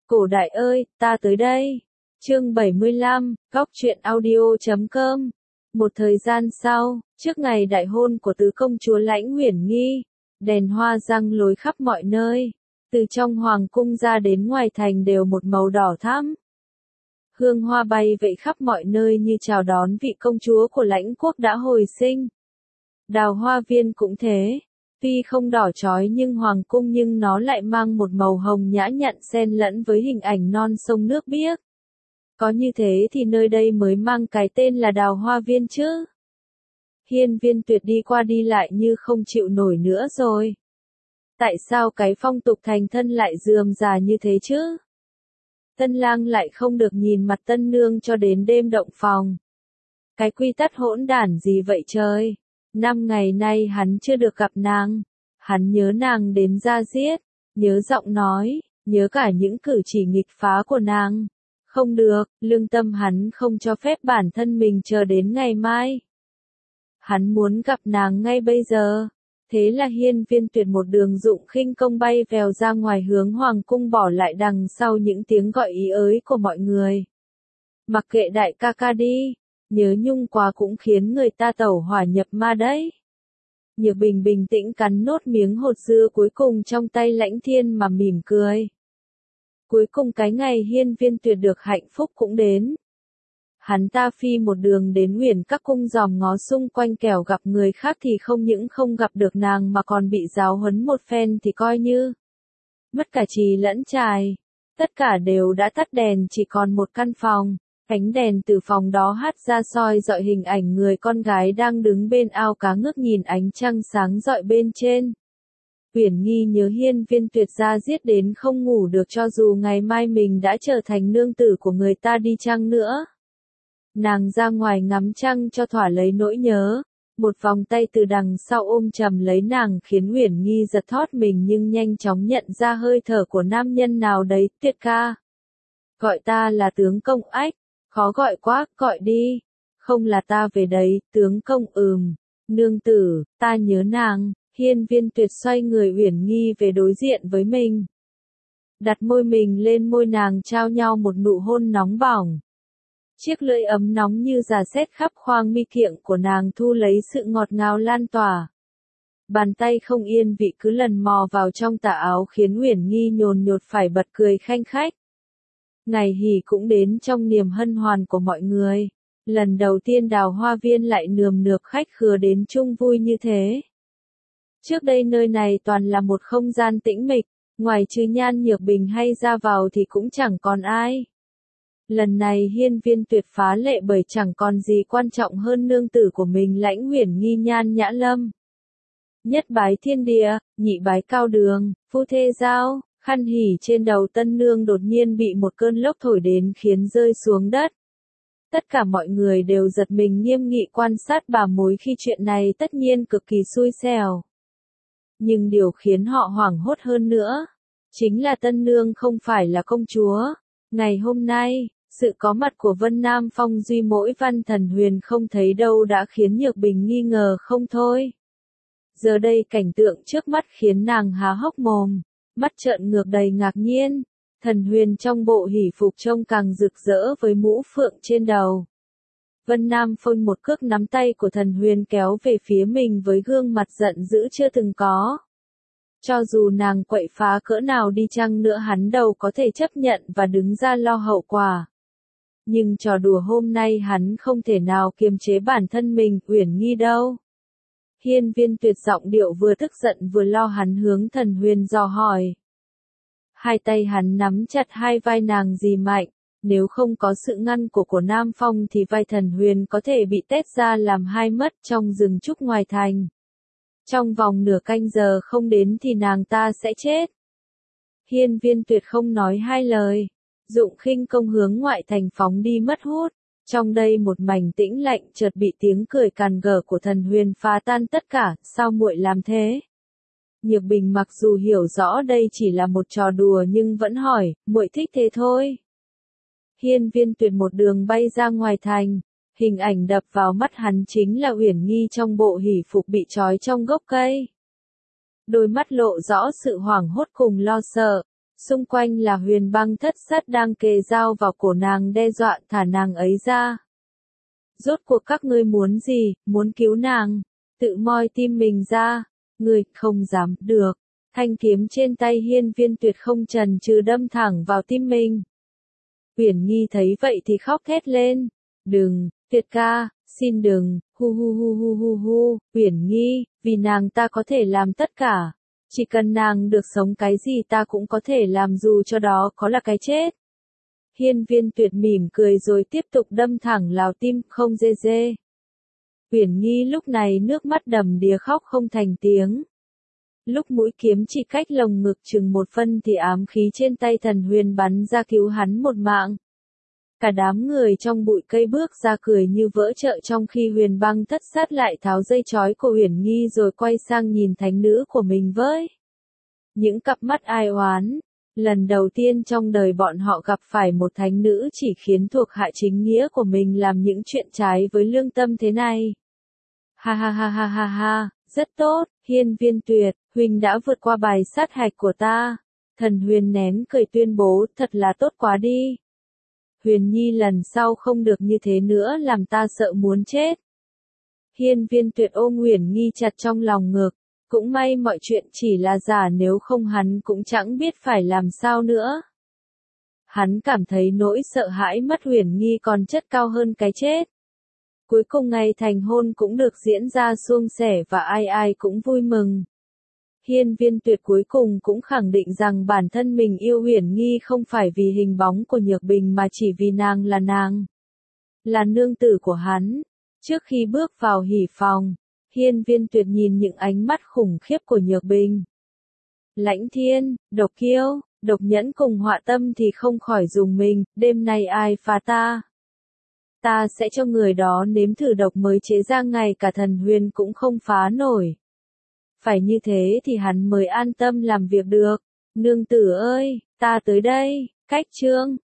Cổ đại ơi, ta tới đây. Chương 75, Góc truyện audio.com. Một thời gian sau, trước ngày đại hôn của tứ công chúa Lãnh Uyển Nghi, đèn hoa răng lối khắp mọi nơi. Từ trong hoàng cung ra đến ngoài thành đều một màu đỏ thắm. Hương hoa bay vẫy khắp mọi nơi như chào đón vị công chúa của Lãnh quốc đã hồi sinh. Đào hoa viên cũng thế. Tuy không đỏ chói nhưng hoàng cung nhưng nó lại mang một màu hồng nhã nhặn xen lẫn với hình ảnh non sông nước biếc. Có như thế thì nơi đây mới mang cái tên là Đào Hoa Viên chứ. Hiên Viên Tuyệt đi qua đi lại như không chịu nổi nữa rồi. Tại sao cái phong tục thành thân lại rườm rà như thế chứ? Tân lang lại không được nhìn mặt tân nương cho đến đêm động phòng. Cái quy tắc hỗn đản gì vậy trời? 5 ngày nay hắn chưa được gặp nàng. Hắn nhớ nàng đến da diết, nhớ giọng nói, nhớ cả những cử chỉ nghịch phá của nàng. Không được, lương tâm hắn không cho phép bản thân mình chờ đến ngày mai. Hắn muốn gặp nàng ngay bây giờ. Thế là Hiên Viên Tuyệt một đường dụng khinh công bay vèo ra ngoài hướng hoàng cung, bỏ lại đằng sau những tiếng gọi ý ới của mọi người. Mặc kệ đại ca ca đi, nhớ nhung quá cũng khiến người ta tẩu hỏa nhập ma đấy. Nhược Bình bình tĩnh cắn nốt miếng hột dưa cuối cùng trong tay Lãnh Thiên mà mỉm cười. Cuối cùng cái ngày Hiên Viên Tuyệt được hạnh phúc cũng đến. Hắn ta phi một đường đến Uyển Các cung dòm ngó xung quanh, kẻo gặp người khác thì không những không gặp được nàng mà còn bị giáo huấn một phen thì coi như mất cả trì lẫn trài. Tất cả đều đã tắt đèn, chỉ còn một căn phòng. Ánh đèn từ phòng đó hắt ra soi dọi hình ảnh người con gái đang đứng bên ao cá ngước nhìn ánh trăng sáng rọi bên trên. Uyển Nghi nhớ Hiên Viên Tuyệt ra giết đến không ngủ được, cho dù ngày mai mình đã trở thành nương tử của người ta đi chăng nữa. Nàng ra ngoài ngắm trăng cho thỏa lấy nỗi nhớ. Một vòng tay từ đằng sau ôm chầm lấy nàng khiến Uyển Nghi giật thót mình, nhưng nhanh chóng nhận ra hơi thở của nam nhân nào đấy. Tuyệt ca. Gọi ta là tướng công ách. Khó gọi quá, gọi đi. Không là ta về đấy, tướng công. Nương tử, ta nhớ nàng. Hiên Viên Tuyệt xoay người Uyển Nghi về đối diện với mình. Đặt môi mình lên môi nàng, trao nhau một nụ hôn nóng bỏng. Chiếc lưỡi ấm nóng như rà sét khắp khoang mi kiệng của nàng thu lấy sự ngọt ngào lan tỏa. Bàn tay không yên vị cứ lần mò vào trong tà áo khiến Uyển Nghi nhồn nhột phải bật cười khanh khách. Ngày hỉ cũng đến trong niềm hân hoan của mọi người. Lần đầu tiên Đào Hoa Viên lại nườm nượp khách khứa đến chung vui như thế. Trước đây nơi này toàn là một không gian tĩnh mịch, ngoài trừ Nhan Nhược Bình hay ra vào thì cũng chẳng còn ai. Lần này Hiên Viên Tuyệt phá lệ bởi chẳng còn gì quan trọng hơn nương tử của mình Lãnh Uyển Nghi Nhan Nhã Lâm. Nhất bái thiên địa, nhị bái cao đường, phu thê giao. Khăn hỉ trên đầu tân nương đột nhiên bị một cơn lốc thổi đến khiến rơi xuống đất. Tất cả mọi người đều giật mình nghiêm nghị quan sát bà mối khi chuyện này tất nhiên cực kỳ xui xẻo. Nhưng điều khiến họ hoảng hốt hơn nữa, chính là tân nương không phải là công chúa. Ngày hôm nay, sự có mặt của Vân Nam Phong duy mỗi Văn Thần Huyền không thấy đâu đã khiến Nhược Bình nghi ngờ không thôi. Giờ đây cảnh tượng trước mắt khiến nàng há hốc mồm. Mắt trợn ngược đầy ngạc nhiên. Thần Huyền trong bộ hỷ phục trông càng rực rỡ với mũ phượng trên đầu. Vân Nam Phong một cước nắm tay của Thần Huyền kéo về phía mình với gương mặt giận dữ chưa từng có. Cho dù nàng quậy phá cỡ nào đi chăng nữa hắn đâu có thể chấp nhận và đứng ra lo hậu quả. Nhưng trò đùa hôm nay hắn không thể nào kiềm chế bản thân mình. Uyển Nghi đâu? Hiên Viên Tuyệt giọng điệu vừa tức giận vừa lo, hắn hướng Thần Huyền dò hỏi. Hai tay hắn nắm chặt hai vai nàng dì mạnh, nếu không có sự ngăn của Nam Phong thì vai Thần Huyền có thể bị tét ra làm hai mất trong rừng trúc ngoài thành. Trong vòng nửa canh giờ không đến thì nàng ta sẽ chết. Hiên Viên Tuyệt không nói hai lời, dụng khinh công hướng ngoại thành phóng đi mất hút. Trong đây một mảnh tĩnh lạnh, chợt bị tiếng cười càn gở của Thần Huyền phá tan tất cả. Sao muội làm thế? Nhược Bình mặc dù hiểu rõ đây chỉ là một trò đùa nhưng vẫn hỏi, muội thích thế thôi. Hiên Viên Tuyệt một đường bay ra ngoài thành. Hình ảnh đập vào mắt hắn chính là Uyển Nghi trong bộ hỷ phục bị trói trong gốc cây. Đôi mắt lộ rõ sự hoảng hốt cùng lo sợ. Xung quanh là Huyền Băng Thất Sát đang kề dao vào cổ nàng đe dọa thả nàng ấy ra. Rốt cuộc các ngươi muốn gì, muốn cứu nàng, tự moi tim mình ra, ngươi không dám được. Thanh kiếm trên tay Hiên Viên Tuyệt không chần chừ đâm thẳng vào tim mình. Uyển Nhi thấy vậy thì khóc thét lên, đừng, Tuyệt ca, xin đừng, hu hu hu hu hu hu, Uyển Nhi, vì nàng ta có thể làm tất cả. Chỉ cần nàng được sống cái gì ta cũng có thể làm dù cho đó có là cái chết. Hiên Viên Tuyệt mỉm cười rồi tiếp tục đâm thẳng vào tim, không dê dê. Uyển Nhi lúc này nước mắt đầm đìa khóc không thành tiếng. Lúc mũi kiếm chỉ cách lồng ngực chừng 1 phân thì ám khí trên tay Thần Huyền bắn ra cứu hắn một mạng. Cả đám người trong bụi cây bước ra cười như vỡ chợ trong khi Huyền Băng Thất Sát lại tháo dây trói của Uyển Nhi rồi quay sang nhìn thánh nữ của mình với những cặp mắt ai oán. Lần đầu tiên trong đời bọn họ gặp phải một thánh nữ chỉ khiến thuộc hạ chính nghĩa của mình làm những chuyện trái với lương tâm thế này. Ha ha ha ha ha ha, rất tốt, Hiên Viên Tuyệt, huynh đã vượt qua bài sát hạch của ta. Thần Huyền nén cười tuyên bố, thật là tốt quá đi. Huyền Nhi lần sau không được như thế nữa làm ta sợ muốn chết. Hiên Viên Tuyệt ôm Uyển Nhi chặt trong lòng ngực. Cũng may mọi chuyện chỉ là giả, nếu không hắn cũng chẳng biết phải làm sao nữa. Hắn cảm thấy nỗi sợ hãi mất Uyển Nhi còn chất cao hơn cái chết. Cuối cùng ngày thành hôn cũng được diễn ra suôn sẻ và ai ai cũng vui mừng. Hiên Viên Tuyệt cuối cùng cũng khẳng định rằng bản thân mình yêu Uyển Nhi không phải vì hình bóng của Nhược Bình mà chỉ vì nàng, là nương tử của hắn. Trước khi bước vào hỉ phòng, Hiên Viên Tuyệt nhìn những ánh mắt khủng khiếp của Nhược Bình. Lãnh Thiên, Độc Kiêu, Độc Nhẫn cùng Họa Tâm thì không khỏi rùng mình, đêm nay ai phá ta? Ta sẽ cho người đó nếm thử độc mới chế ra ngay cả Thần Huyền cũng không phá nổi. Phải như thế thì hắn mới an tâm làm việc được. Nương tử ơi, ta tới đây, cách chương.